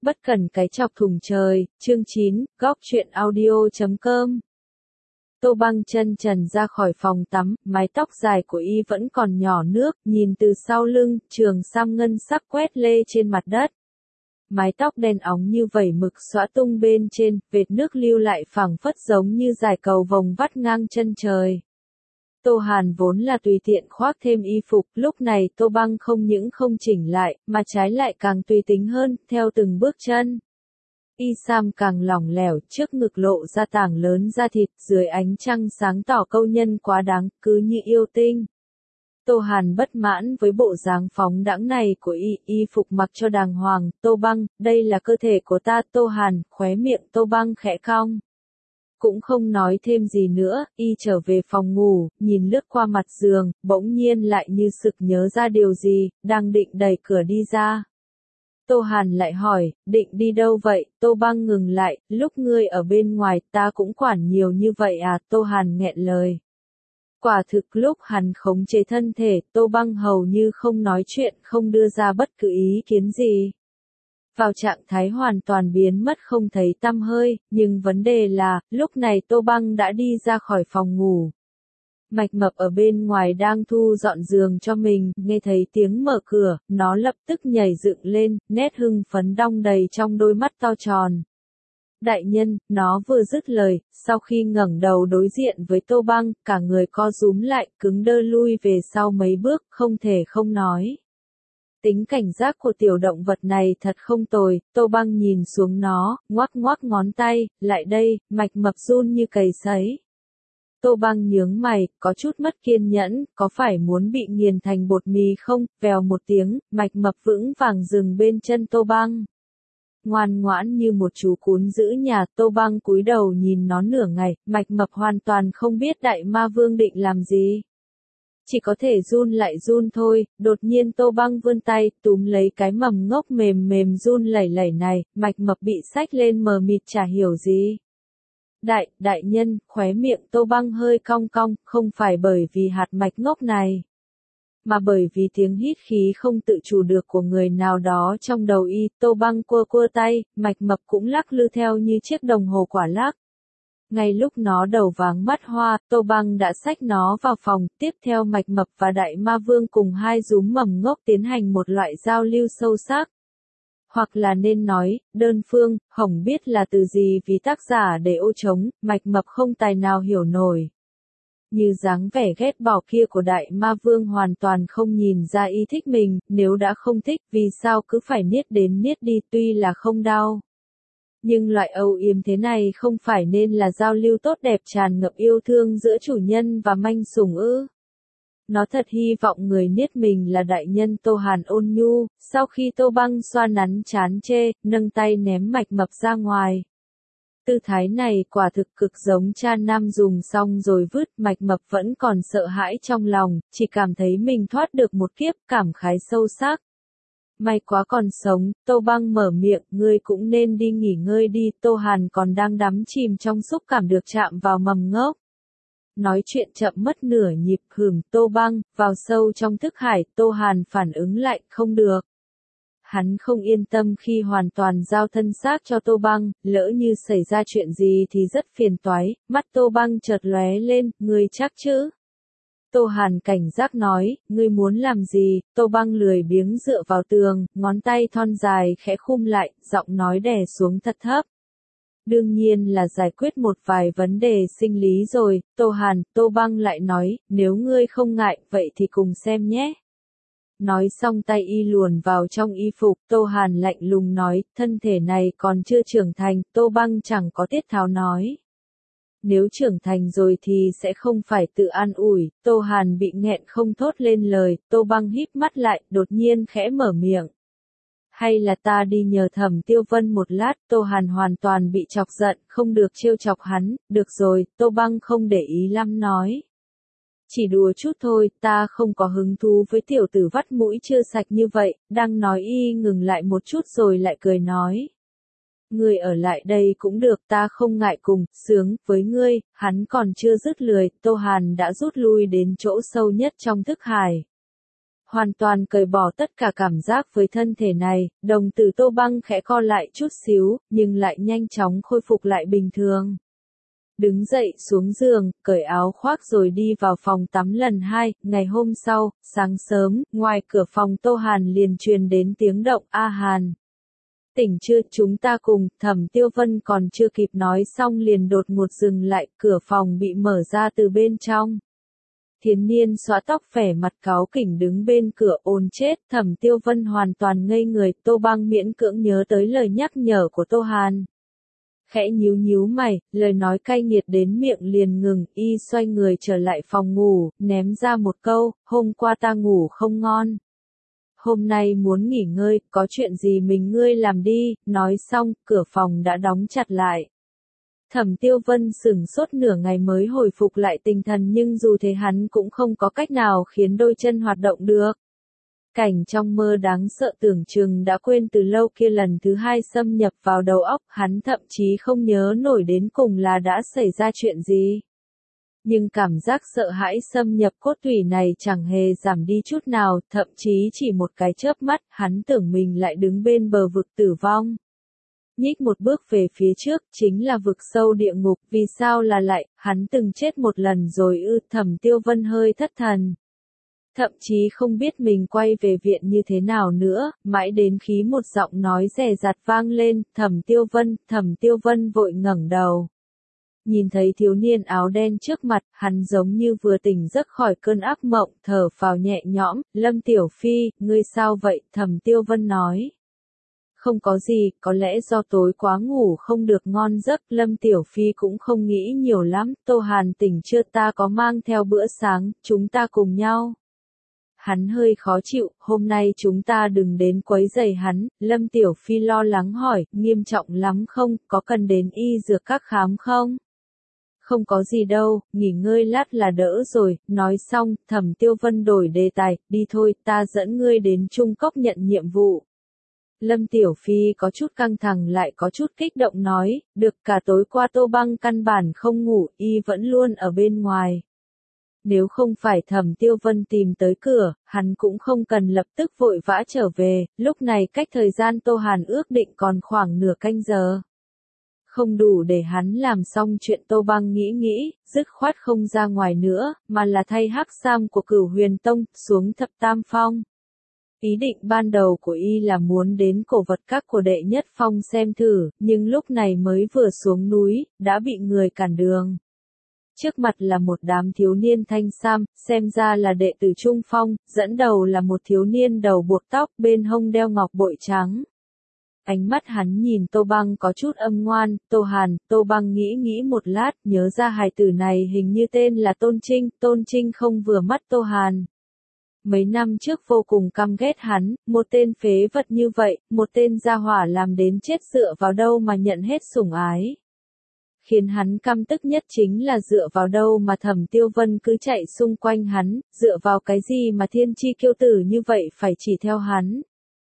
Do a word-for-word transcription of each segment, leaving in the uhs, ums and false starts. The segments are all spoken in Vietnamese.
Bất cần cái chọc thùng trời, chương chín, góc truyện audio chấm com. Tô Băng chân trần ra khỏi phòng tắm, mái tóc dài của y vẫn còn nhỏ nước, nhìn từ sau lưng, trường sam ngân sắc quét lê trên mặt đất. Mái tóc đen óng như vẩy mực xõa tung bên trên, vệt nước lưu lại phảng phất giống như dải cầu vồng vắt ngang chân trời. Tô Hàn vốn là tùy tiện khoác thêm y phục, lúc này Tô Băng không những không chỉnh lại, mà trái lại càng tùy tính hơn, theo từng bước chân. Y sam càng lỏng lẻo, trước ngực lộ ra tảng lớn da thịt, dưới ánh trăng sáng tỏ câu nhân quá đáng, cứ như yêu tinh. Tô Hàn bất mãn với bộ dáng phóng đãng này của y, y phục mặc cho đàng hoàng, Tô Băng, đây là cơ thể của ta. Tô Hàn, khóe miệng Tô Băng khẽ cong. Cũng không nói thêm gì nữa, y trở về phòng ngủ, nhìn lướt qua mặt giường, bỗng nhiên lại như sực nhớ ra điều gì, đang định đẩy cửa đi ra. Tô Hàn lại hỏi, định đi đâu vậy? Tô Băng ngừng lại, lúc ngươi ở bên ngoài ta cũng quản nhiều như vậy à? Tô Hàn nghẹn lời. Quả thực lúc hắn khống chế thân thể, Tô Băng hầu như không nói chuyện, không đưa ra bất cứ ý kiến gì. Vào trạng thái hoàn toàn biến mất không thấy tăm hơi, nhưng vấn đề là, lúc này Tô Băng đã đi ra khỏi phòng ngủ. Mạch Mập ở bên ngoài đang thu dọn giường cho mình, nghe thấy tiếng mở cửa, nó lập tức nhảy dựng lên, nét hưng phấn đong đầy trong đôi mắt to tròn. Đại nhân, nó vừa dứt lời, sau khi ngẩng đầu đối diện với Tô Băng, cả người co rúm lại, cứng đơ lui về sau mấy bước, không thể không nói. Tính cảnh giác của tiểu động vật này thật không tồi, Tô Băng nhìn xuống nó, ngoắc ngoắc ngón tay, lại đây, Mạch Mập run như cầy sấy. Tô Băng nhướng mày, có chút mất kiên nhẫn, có phải muốn bị nghiền thành bột mì không? Vèo một tiếng, Mạch Mập vững vàng dừng bên chân Tô Băng. Ngoan ngoãn như một chú cún giữ nhà, Tô Băng cúi đầu nhìn nó nửa ngày, Mạch Mập hoàn toàn không biết Đại Ma Vương định làm gì. Chỉ có thể run lại run thôi, đột nhiên Tô Băng vươn tay, túm lấy cái mầm ngốc mềm mềm run lẩy lẩy này, Mạch Mập bị xách lên mờ mịt chả hiểu gì. Đại, đại nhân, khóe miệng Tô Băng hơi cong cong, không phải bởi vì hạt mạch ngốc này, mà bởi vì tiếng hít khí không tự chủ được của người nào đó trong đầu y. Tô Băng cua cua tay, Mạch Mập cũng lắc lư theo như chiếc đồng hồ quả lắc. Ngay lúc nó đầu váng mắt hoa, Tô Băng đã xách nó vào phòng, tiếp theo Mạch Mập và Đại Ma Vương cùng hai rúm mầm ngốc tiến hành một loại giao lưu sâu sắc. Hoặc là nên nói, đơn phương, hổng biết là từ gì vì tác giả để ô trống, Mạch Mập không tài nào hiểu nổi. Như dáng vẻ ghét bỏ kia của Đại Ma Vương hoàn toàn không nhìn ra y thích mình, nếu đã không thích, vì sao cứ phải niết đến niết đi, tuy là không đau. Nhưng loại âu yếm thế này không phải nên là giao lưu tốt đẹp tràn ngập yêu thương giữa chủ nhân và manh sủng ư? Nó thật hy vọng người niết mình là đại nhân. Tô Hàn ôn nhu, sau khi Tô Băng xoa nắn trán chê, nâng tay ném Mạch Mập ra ngoài. Tư thái này quả thực cực giống cha nam dùng xong rồi vứt. Mạch Mập vẫn còn sợ hãi trong lòng, chỉ cảm thấy mình thoát được một kiếp, cảm khái sâu sắc. May quá còn sống. Tô Băng mở miệng, ngươi cũng nên đi nghỉ ngơi đi. Tô Hàn còn đang đắm chìm trong xúc cảm được chạm vào mầm ngốc. Nói chuyện chậm mất nửa nhịp, hửm. Tô Băng, vào sâu trong thức hải. Tô Hàn phản ứng lại, không được. Hắn không yên tâm khi hoàn toàn giao thân xác cho Tô Băng, lỡ như xảy ra chuyện gì thì rất phiền toái. Mắt Tô Băng chợt lóe lên, ngươi chắc chứ? Tô Hàn cảnh giác nói, ngươi muốn làm gì? Tô Băng lười biếng dựa vào tường, ngón tay thon dài khẽ khum lại, giọng nói đè xuống thật thấp. Đương nhiên là giải quyết một vài vấn đề sinh lý rồi. Tô Hàn, Tô Băng lại nói, nếu ngươi không ngại, vậy thì cùng xem nhé. Nói xong tay y luồn vào trong y phục. Tô Hàn lạnh lùng nói, thân thể này còn chưa trưởng thành. Tô Băng chẳng có tiết tháo nói. Nếu trưởng thành rồi thì sẽ không phải tự an ủi. Tô Hàn bị nghẹn không thốt lên lời. Tô Băng híp mắt lại, đột nhiên khẽ mở miệng. Hay là ta đi nhờ Thẩm Tiêu Vân một lát? Tô Hàn hoàn toàn bị chọc giận, không được trêu chọc hắn. Được rồi, Tô Băng không để ý lắm nói. Chỉ đùa chút thôi, ta không có hứng thú với tiểu tử vắt mũi chưa sạch như vậy. Đang nói y ngừng lại một chút rồi lại cười nói. Ngươi ở lại đây cũng được, ta không ngại cùng, sướng, với ngươi. Hắn còn chưa dứt lười, Tô Hàn đã rút lui đến chỗ sâu nhất trong thức hải. hoàn toàn cởi bỏ tất cả cảm giác với thân thể này, đồng tử Tô Băng khẽ co lại chút xíu, nhưng lại nhanh chóng khôi phục lại bình thường. Đứng dậy xuống giường, cởi áo khoác rồi đi vào phòng tắm lần hai, ngày hôm sau, sáng sớm, ngoài cửa phòng Tô Hàn liền truyền đến tiếng động. A Hàn, tỉnh chưa, chúng ta cùng. Thẩm Tiêu Vân còn chưa kịp nói xong liền đột ngột dừng lại, cửa phòng bị mở ra từ bên trong. Thiến Niên xõa tóc vẻ mặt cáu kỉnh đứng bên cửa ồn chết. Thẩm Tiêu Vân hoàn toàn ngây người. Tô Băng miễn cưỡng nhớ tới lời nhắc nhở của Tô Hàn. Khẽ nhíu nhíu mày, lời nói cay nghiệt đến miệng liền ngừng. Y xoay người trở lại phòng ngủ, ném ra một câu, hôm qua ta ngủ không ngon. Hôm nay muốn nghỉ ngơi, có chuyện gì mình ngươi làm đi. Nói xong, cửa phòng đã đóng chặt lại. Thẩm Tiêu Vân sửng sốt nửa ngày mới hồi phục lại tinh thần, nhưng dù thế hắn cũng không có cách nào khiến đôi chân hoạt động được. Cảnh trong mơ đáng sợ tưởng chừng đã quên từ lâu kia lần thứ hai xâm nhập vào đầu óc, hắn thậm chí không nhớ nổi đến cùng là đã xảy ra chuyện gì. Nhưng cảm giác sợ hãi xâm nhập cốt tủy này chẳng hề giảm đi chút nào, thậm chí chỉ một cái chớp mắt, hắn tưởng mình lại đứng bên bờ vực tử vong. Nhích một bước về phía trước, chính là vực sâu địa ngục. Vì sao là lại, hắn từng chết một lần rồi ư? Thẩm Tiêu Vân hơi thất thần. Thậm chí không biết mình quay về viện như thế nào nữa, mãi đến khi một giọng nói dè dặt vang lên. Thẩm Tiêu Vân. Thẩm Tiêu Vân vội ngẩng đầu. Nhìn thấy thiếu niên áo đen trước mặt, hắn giống như vừa tỉnh giấc khỏi cơn ác mộng, thở phào nhẹ nhõm. Lâm Tiểu Phi, ngươi sao vậy? Thẩm Tiêu Vân nói. Không có gì, có lẽ do tối quá ngủ không được ngon giấc. Lâm Tiểu Phi cũng không nghĩ nhiều lắm. Tô Hàn tỉnh chưa, ta có mang theo bữa sáng, chúng ta cùng nhau. Hắn hơi khó chịu, hôm nay chúng ta đừng đến quấy rầy hắn. Lâm Tiểu Phi lo lắng hỏi, nghiêm trọng lắm không, có cần đến y dược các khám không? Không có gì đâu, nghỉ ngơi lát là đỡ rồi. Nói xong, Thẩm Tiêu Vân đổi đề tài, đi thôi, ta dẫn ngươi đến Trung Cốc nhận nhiệm vụ. Lâm Tiểu Phi có chút căng thẳng lại có chút kích động nói, được, cả tối qua Tô Băng căn bản không ngủ, y vẫn luôn ở bên ngoài. Nếu không phải Thẩm Tiêu Vân tìm tới cửa, hắn cũng không cần lập tức vội vã trở về. Lúc này cách thời gian Tô Hàn ước định còn khoảng nửa canh giờ. Không đủ để hắn làm xong chuyện. Tô Băng nghĩ nghĩ, dứt khoát không ra ngoài nữa, mà là thay hắc sam của Cửu Huyền Tông, xuống Thập Tam Phong. Ý định ban đầu của y là muốn đến cổ vật các của Đệ Nhất Phong xem thử, nhưng lúc này mới vừa xuống núi, đã bị người cản đường. Trước mặt là một đám thiếu niên thanh sam, xem ra là đệ tử Trung Phong, dẫn đầu là một thiếu niên đầu buộc tóc, bên hông đeo ngọc bội trắng. Ánh mắt hắn nhìn Tô Băng có chút âm ngoan. Tô Hàn. Tô Băng nghĩ nghĩ một lát, nhớ ra hài tử này hình như tên là Tôn Trinh. Tôn Trinh không vừa mắt Tô Hàn. Mấy năm trước vô cùng căm ghét hắn, một tên phế vật như vậy, một tên gia hỏa làm đến chết dựa vào đâu mà nhận hết sủng ái. Khiến hắn căm tức nhất chính là dựa vào đâu mà Thẩm Tiêu Vân cứ chạy xung quanh hắn, dựa vào cái gì mà thiên chi kiêu tử như vậy phải chỉ theo hắn.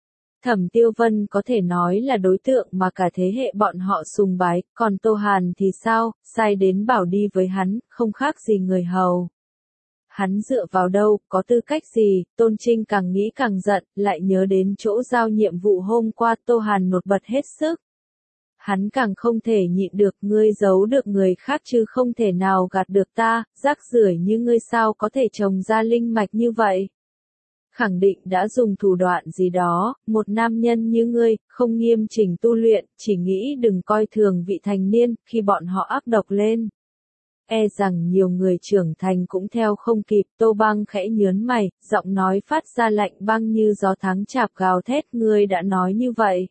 Thẩm Tiêu Vân có thể nói là đối tượng mà cả thế hệ bọn họ sùng bái, còn Tô Hàn thì sao, sai đến bảo đi với hắn, không khác gì người hầu. Hắn dựa vào đâu, có tư cách gì? Tôn Trinh càng nghĩ càng giận, lại nhớ đến chỗ giao nhiệm vụ hôm qua. Tô Hàn nổi bật hết sức. Hắn càng không thể nhịn được, ngươi giấu được người khác chứ không thể nào gạt được ta, rác rưởi như ngươi sao có thể trồng ra linh mạch như vậy? Khẳng định đã dùng thủ đoạn gì đó, một nam nhân như ngươi, không nghiêm chỉnh tu luyện, chỉ nghĩ đừng coi thường vị thành niên, khi bọn họ áp độc lên. E rằng nhiều người trưởng thành cũng theo không kịp. Tô Băng khẽ nhớn mày, giọng nói phát ra lạnh băng như gió tháng chạp gào thét, ngươi đã nói như vậy.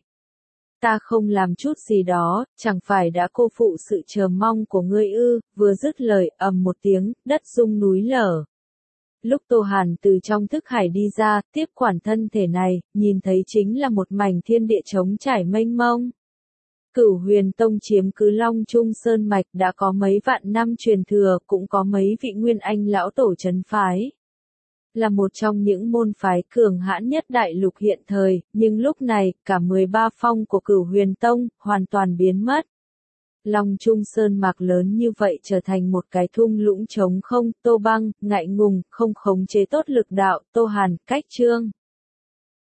Ta không làm chút gì đó, chẳng phải đã cô phụ sự chờ mong của ngươi ư? Vừa dứt lời, ầm một tiếng, đất rung núi lở. Lúc Tô Hàn từ trong thức hải đi ra, tiếp quản thân thể này, nhìn thấy chính là một mảnh thiên địa trống trải mênh mông. Cửu Huyền Tông chiếm cứ Long Trung Sơn Mạch đã có mấy vạn năm truyền thừa, cũng có mấy vị nguyên anh lão tổ trấn phái. Là một trong những môn phái cường hãn nhất đại lục hiện thời, nhưng lúc này, cả mười ba phong của Cửu Huyền Tông, hoàn toàn biến mất. Long Trung Sơn Mạc lớn như vậy trở thành một cái thung lũng trống không, Tô Băng, ngại ngùng, không khống chế tốt lực đạo, Tô Hàn, cách Trương.